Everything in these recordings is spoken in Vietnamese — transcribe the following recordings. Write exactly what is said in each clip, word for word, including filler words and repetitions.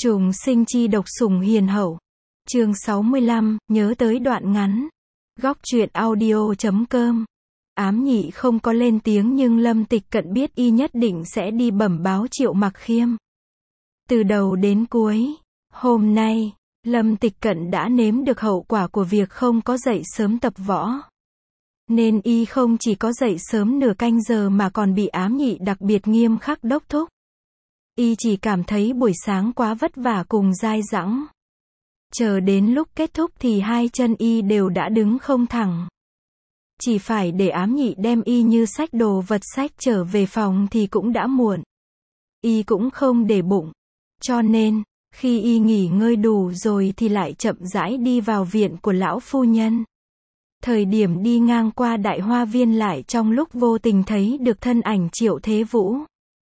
Trùng sinh chi độc sủng hiền hậu. Chương sáu mươi lăm, nhớ tới đoạn ngắn. Góc truyện audio chấm com. Ám nhị không có lên tiếng nhưng Lâm Tịch Cận biết y nhất định sẽ đi bẩm báo Triệu Mặc Khiêm. Từ đầu đến cuối, hôm nay, Lâm Tịch Cận đã nếm được hậu quả của việc không có dậy sớm tập võ. Nên y không chỉ có dậy sớm nửa canh giờ mà còn bị ám nhị đặc biệt nghiêm khắc đốc thúc. Y chỉ cảm thấy buổi sáng quá vất vả cùng dai dẳng. Chờ đến lúc kết thúc thì hai chân y đều đã đứng không thẳng. Chỉ phải để ám nhị đem y như xách đồ vật xách trở về phòng thì cũng đã muộn. Y cũng không để bụng. Cho nên, khi y nghỉ ngơi đủ rồi thì lại chậm rãi đi vào viện của lão phu nhân. Thời điểm đi ngang qua đại hoa viên lại trong lúc vô tình thấy được thân ảnh Triệu Thế Vũ.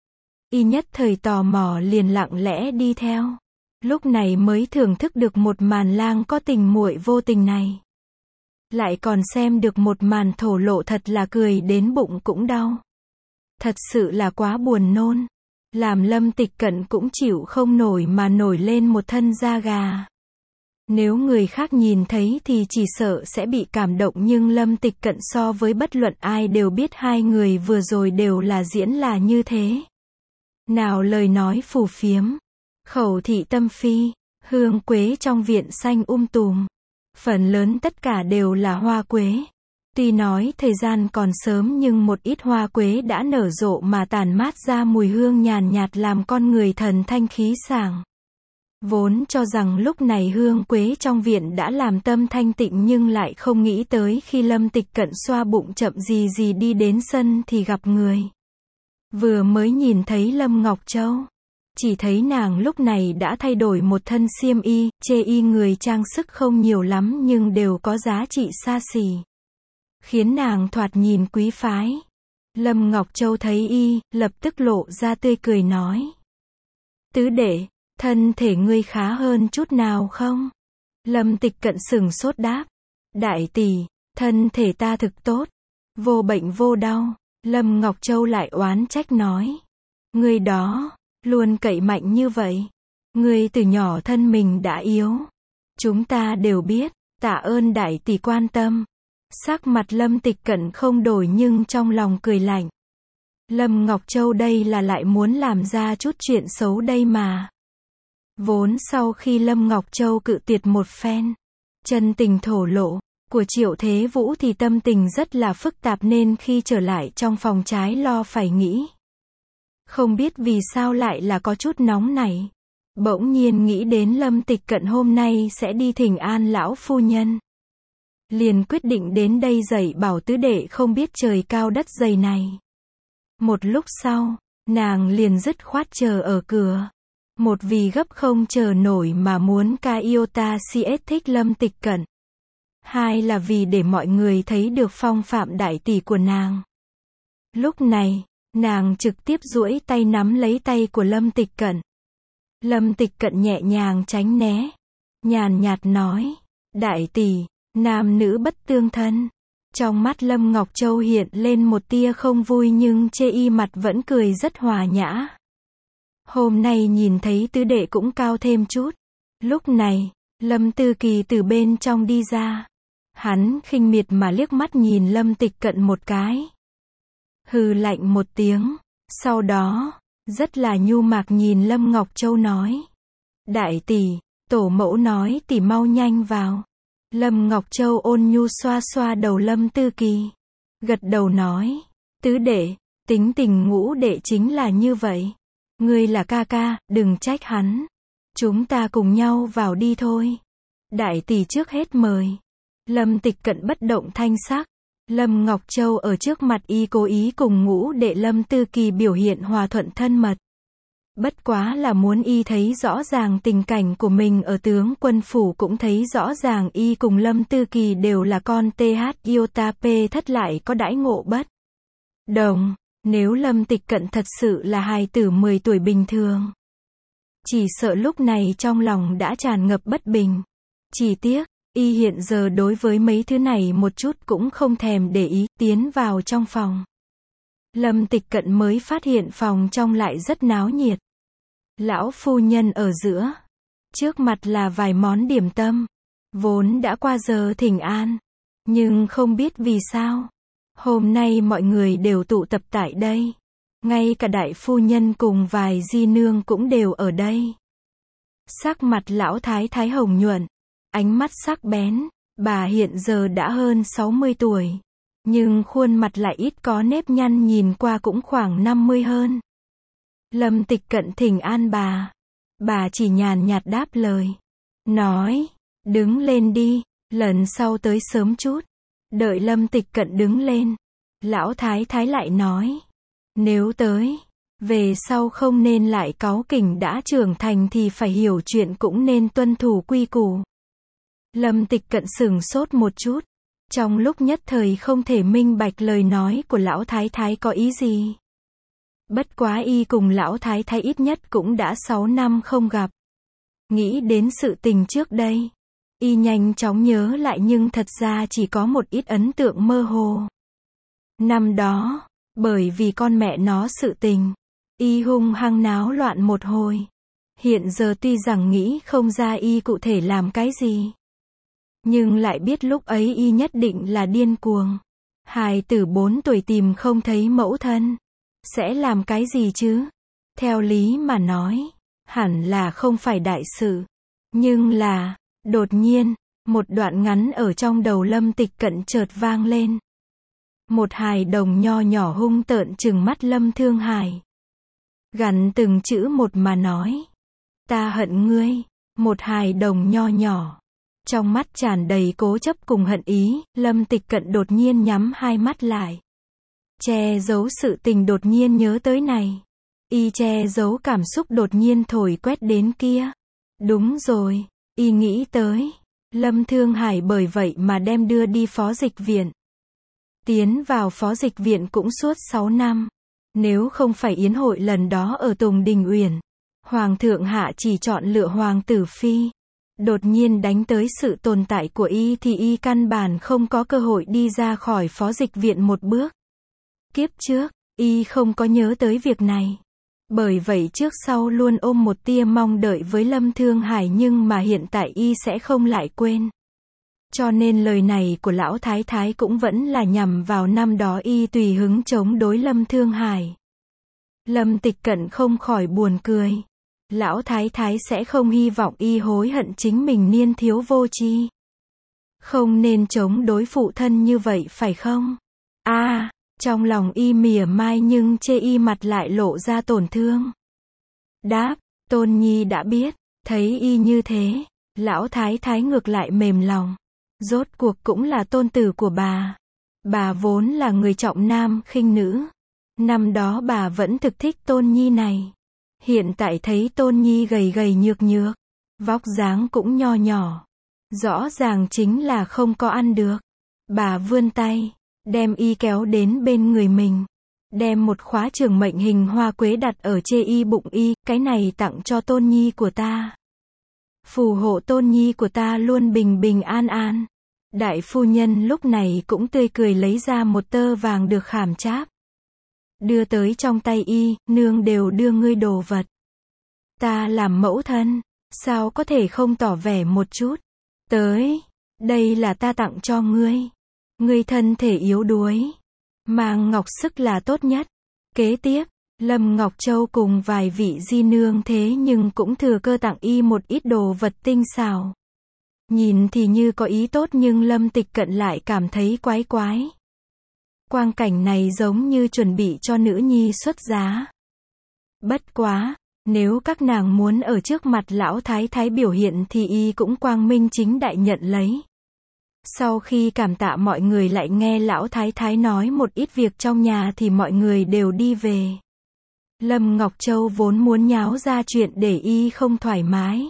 Y nhất thời tò mò liền lặng lẽ đi theo. Lúc này mới thưởng thức được một màn lang có tình muội vô tình này. Lại còn xem được một màn thổ lộ thật là cười đến bụng cũng đau. Thật sự là quá buồn nôn. Làm Lâm Tịch Cận cũng chịu không nổi mà nổi lên một thân da gà. Nếu người khác nhìn thấy thì chỉ sợ sẽ bị cảm động nhưng Lâm Tịch Cận so với bất luận ai đều biết hai người vừa rồi đều là diễn là như thế. Nào lời nói phù phiếm, khẩu thị tâm phi, hương quế trong viện xanh um tùm. Phần lớn tất cả đều là hoa quế. Tuy nói thời gian còn sớm nhưng một ít hoa quế đã nở rộ mà tản mát ra mùi hương nhàn nhạt làm con người thần thanh khí sảng. Vốn cho rằng lúc này hương quế trong viện đã làm tâm thanh tịnh nhưng lại không nghĩ tới khi Lâm Tịch Cận xoa bụng chậm gì gì đi đến sân thì gặp người. Vừa mới nhìn thấy Lâm Ngọc Châu, chỉ thấy nàng lúc này đã thay đổi một thân xiêm y, chê y người trang sức không nhiều lắm nhưng đều có giá trị xa xỉ. Khiến nàng thoạt nhìn quý phái. Lâm Ngọc Châu thấy y, lập tức lộ ra tươi cười nói. Tứ đệ, thân thể ngươi khá hơn chút nào không? Lâm Tịch Cận sửng sốt đáp. Đại tỷ, thân thể ta thực tốt. Vô bệnh vô đau. Lâm Ngọc Châu lại oán trách nói. Ngươi đó, luôn cậy mạnh như vậy. Ngươi từ nhỏ thân mình đã yếu. Chúng ta đều biết, tạ ơn đại tỷ quan tâm. Sắc mặt Lâm Tịch Cận không đổi nhưng trong lòng cười lạnh. Lâm Ngọc Châu đây là lại muốn làm ra chút chuyện xấu đây mà. Vốn sau khi Lâm Ngọc Châu cự tuyệt một phen, chân tình thổ lộ, của Triệu Thế Vũ thì tâm tình rất là phức tạp nên khi trở lại trong phòng trái lo phải nghĩ. Không biết vì sao lại là có chút nóng này. Bỗng nhiên nghĩ đến Lâm Tịch Cận hôm nay sẽ đi thỉnh an lão phu nhân. Liền quyết định đến đây dạy bảo tứ đệ không biết trời cao đất dày này. Một lúc sau, nàng liền dứt khoát chờ ở cửa. Một vì gấp không chờ nổi mà muốn ca iota cs thích Lâm Tịch Cận. Hai là vì để mọi người thấy được phong phạm đại tỷ của nàng. Lúc này, nàng trực tiếp duỗi tay nắm lấy tay của Lâm Tịch Cận. Lâm Tịch Cận nhẹ nhàng tránh né. Nhàn nhạt nói, đại tỷ, nam nữ bất tương thân. Trong mắt Lâm Ngọc Châu hiện lên một tia không vui nhưng chê y mặt vẫn cười rất hòa nhã. Hôm nay nhìn thấy tứ đệ cũng cao thêm chút. Lúc này, Lâm Tư Kỳ từ bên trong đi ra. Hắn khinh miệt mà liếc mắt nhìn Lâm Tịch Cận một cái. Hừ lạnh một tiếng. Sau đó, rất là nhu mạc nhìn Lâm Ngọc Châu nói. Đại tỷ, tổ mẫu nói tỷ mau nhanh vào. Lâm Ngọc Châu ôn nhu xoa xoa đầu Lâm Tư Kỳ. Gật đầu nói. Tứ đệ, tính tình ngũ đệ chính là như vậy. Ngươi là ca ca, đừng trách hắn. Chúng ta cùng nhau vào đi thôi. Đại tỷ trước hết mời. Lâm Tịch Cận bất động thanh sắc. Lâm Ngọc Châu ở trước mặt y cố ý cùng ngũ đệ Lâm Tư Kỳ biểu hiện hòa thuận thân mật. Bất quá là muốn y thấy rõ ràng tình cảnh của mình ở tướng quân phủ cũng thấy rõ ràng y cùng Lâm Tư Kỳ đều là con th iota p thất lại có đãi ngộ bất đồng. Nếu Lâm Tịch Cận thật sự là hài tử mười tuổi bình thường, chỉ sợ lúc này trong lòng đã tràn ngập bất bình. Chỉ tiếc, y hiện giờ đối với mấy thứ này một chút cũng không thèm để ý, tiến vào trong phòng. Lâm Tịch Cận mới phát hiện phòng trong lại rất náo nhiệt. Lão phu nhân ở giữa, Trước mặt là vài món điểm tâm, vốn đã qua giờ thỉnh an, nhưng không biết vì sao, hôm nay mọi người đều tụ tập tại đây. Ngay cả đại phu nhân cùng vài di nương cũng đều ở đây. Sắc mặt lão thái thái hồng nhuận, ánh mắt sắc bén, bà hiện giờ đã hơn sáu mươi tuổi, nhưng khuôn mặt lại ít có nếp nhăn, nhìn qua cũng khoảng năm mươi hơn. Lâm Tịch Cận thỉnh an bà, bà chỉ nhàn nhạt đáp lời, nói, đứng lên đi, lần sau tới sớm chút. Đợi Lâm Tịch Cận đứng lên, lão thái thái lại nói, nếu tới, về sau không nên lại cáu kỉnh, đã trưởng thành thì phải hiểu chuyện, cũng nên tuân thủ quy củ. Lâm Tịch Cận sửng sốt một chút, trong lúc nhất thời không thể minh bạch lời nói của lão thái thái có ý gì. Bất quá y cùng lão thái thái ít nhất cũng đã sáu năm không gặp. Nghĩ đến sự tình trước đây, y nhanh chóng nhớ lại, nhưng thật ra chỉ có một ít ấn tượng mơ hồ. Năm đó, bởi vì con mẹ nó sự tình, y hung hăng náo loạn một hồi. Hiện giờ tuy rằng nghĩ không ra y cụ thể làm cái gì, nhưng lại biết lúc ấy y nhất định là điên cuồng. Hài tử bốn tuổi tìm không thấy mẫu thân, sẽ làm cái gì chứ? Theo lý mà nói, hẳn là không phải đại sự. Nhưng là, đột nhiên, một đoạn ngắn ở trong đầu Lâm Tịch Cận chợt vang lên. Một hài đồng nho nhỏ hung tợn trừng mắt Lâm Thương Hải, gằn từng chữ một mà nói, ta hận ngươi. Một hài đồng nho nhỏ, trong mắt tràn đầy cố chấp cùng hận ý. Lâm Tịch Cận đột nhiên nhắm hai mắt lại, che giấu sự tình đột nhiên nhớ tới này, y che giấu cảm xúc đột nhiên thổi quét đến kia. Đúng rồi, y nghĩ tới, Lâm Thương Hải bởi vậy mà đem đưa đi phó dịch viện. Tiến vào phó dịch viện cũng suốt sáu năm. Nếu không phải yến hội lần đó ở Tùng Đình Uyển, Hoàng thượng hạ chỉ chọn lựa Hoàng tử Phi, đột nhiên đánh tới sự tồn tại của y thì y căn bản không có cơ hội đi ra khỏi phó dịch viện một bước. Kiếp trước, y không có nhớ tới việc này. Bởi vậy trước sau luôn ôm một tia mong đợi với Lâm Thương Hải, nhưng mà hiện tại y sẽ không lại quên. Cho nên lời này của lão thái thái cũng vẫn là nhằm vào năm đó y tùy hứng chống đối Lâm Thương Hải. Lâm Tịch Cận không khỏi buồn cười. Lão thái thái sẽ không hy vọng y hối hận chính mình niên thiếu vô tri. Không nên chống đối phụ thân như vậy phải không? A, à, trong lòng y mỉa mai nhưng chê y mặt lại lộ ra tổn thương. Đáp, Tôn Nhi đã biết. Thấy y như thế, lão thái thái ngược lại mềm lòng. Rốt cuộc cũng là tôn tử của bà. Bà vốn là người trọng nam khinh nữ. Năm đó bà vẫn thực thích Tôn Nhi này. Hiện tại thấy Tôn Nhi gầy gầy nhược nhược, vóc dáng cũng nho nhỏ, rõ ràng chính là không có ăn được. Bà vươn tay, đem y kéo đến bên người mình, đem một khóa trường mệnh hình hoa quế đặt ở chê y bụng y, cái này tặng cho Tôn Nhi của ta. Phù hộ Tôn Nhi của ta luôn bình bình an an. Đại phu nhân lúc này cũng tươi cười lấy ra một tơ vàng được khảm cháp, đưa tới trong tay y, nương đều đưa ngươi đồ vật. Ta làm mẫu thân, sao có thể không tỏ vẻ một chút. Tới, đây là ta tặng cho ngươi. Ngươi thân thể yếu đuối, mang ngọc sức là tốt nhất. Kế tiếp, Lâm Ngọc Châu cùng vài vị di nương thế nhưng cũng thừa cơ tặng y một ít đồ vật tinh xảo. Nhìn thì như có ý tốt nhưng Lâm Tịch Cận lại cảm thấy quái quái. Quang cảnh này giống như chuẩn bị cho nữ nhi xuất giá. Bất quá, nếu các nàng muốn ở trước mặt lão thái thái biểu hiện thì y cũng quang minh chính đại nhận lấy. Sau khi cảm tạ mọi người lại nghe lão thái thái nói một ít việc trong nhà thì mọi người đều đi về. Lâm Ngọc Châu vốn muốn nháo ra chuyện để y không thoải mái.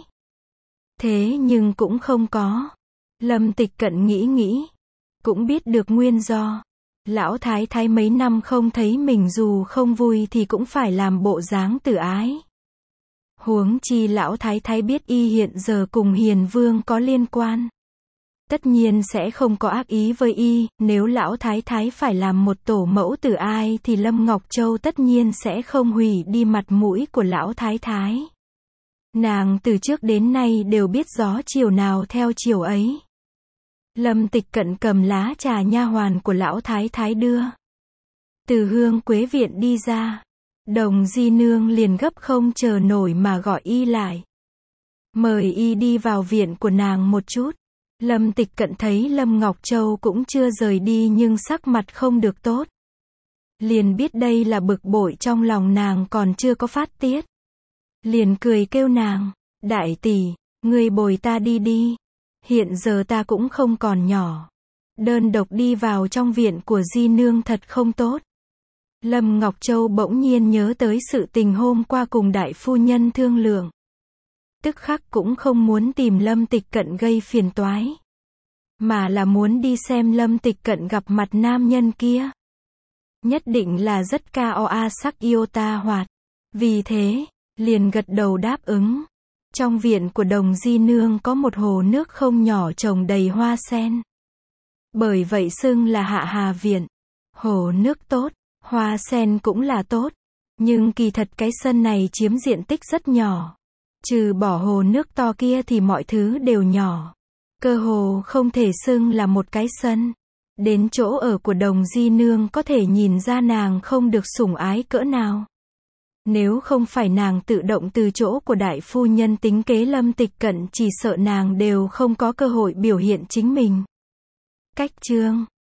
Thế nhưng cũng không có. Lâm Tịch Cận nghĩ nghĩ, cũng biết được nguyên do. Lão thái thái mấy năm không thấy mình dù không vui thì cũng phải làm bộ dáng tử ái. Huống chi lão thái thái biết y hiện giờ cùng Hiền Vương có liên quan, tất nhiên sẽ không có ác ý với y. Nếu lão thái thái phải làm một tổ mẫu tử ai thì Lâm Ngọc Châu tất nhiên sẽ không hủy đi mặt mũi của lão thái thái. Nàng từ trước đến nay đều biết gió chiều nào theo chiều ấy. Lâm Tịch Cận cầm lá trà nha hoàn của lão thái thái đưa. Từ Hương Quế viện đi ra, Đồng Di Nương liền gấp không chờ nổi mà gọi y lại. Mời y đi vào viện của nàng một chút. Lâm Tịch Cận thấy Lâm Ngọc Châu cũng chưa rời đi nhưng sắc mặt không được tốt. Liền biết đây là bực bội trong lòng nàng còn chưa có phát tiết. Liền cười kêu nàng, đại tỷ, ngươi bồi ta đi đi. Hiện giờ ta cũng không còn nhỏ. Đơn độc đi vào trong viện của Di Nương thật không tốt. Lâm Ngọc Châu bỗng nhiên nhớ tới sự tình hôm qua cùng đại phu nhân thương lượng. Tức khắc cũng không muốn tìm Lâm Tịch Cận gây phiền toái. Mà là muốn đi xem Lâm Tịch Cận gặp mặt nam nhân kia. Nhất định là rất ca o a sắc yêu ta hoạt. Vì thế, liền gật đầu đáp ứng. Trong viện của Đồng Di Nương có một hồ nước không nhỏ trồng đầy hoa sen. Bởi vậy xưng là Hạ Hà Viện. Hồ nước tốt, hoa sen cũng là tốt. Nhưng kỳ thật cái sân này chiếm diện tích rất nhỏ. Trừ bỏ hồ nước to kia thì mọi thứ đều nhỏ. Cơ hồ không thể xưng là một cái sân. Đến chỗ ở của Đồng Di Nương có thể nhìn ra nàng không được sủng ái cỡ nào. Nếu không phải nàng tự động từ chỗ của đại phu nhân tính kế Lâm Tịch Cận chỉ sợ nàng đều không có cơ hội biểu hiện chính mình. Cách chương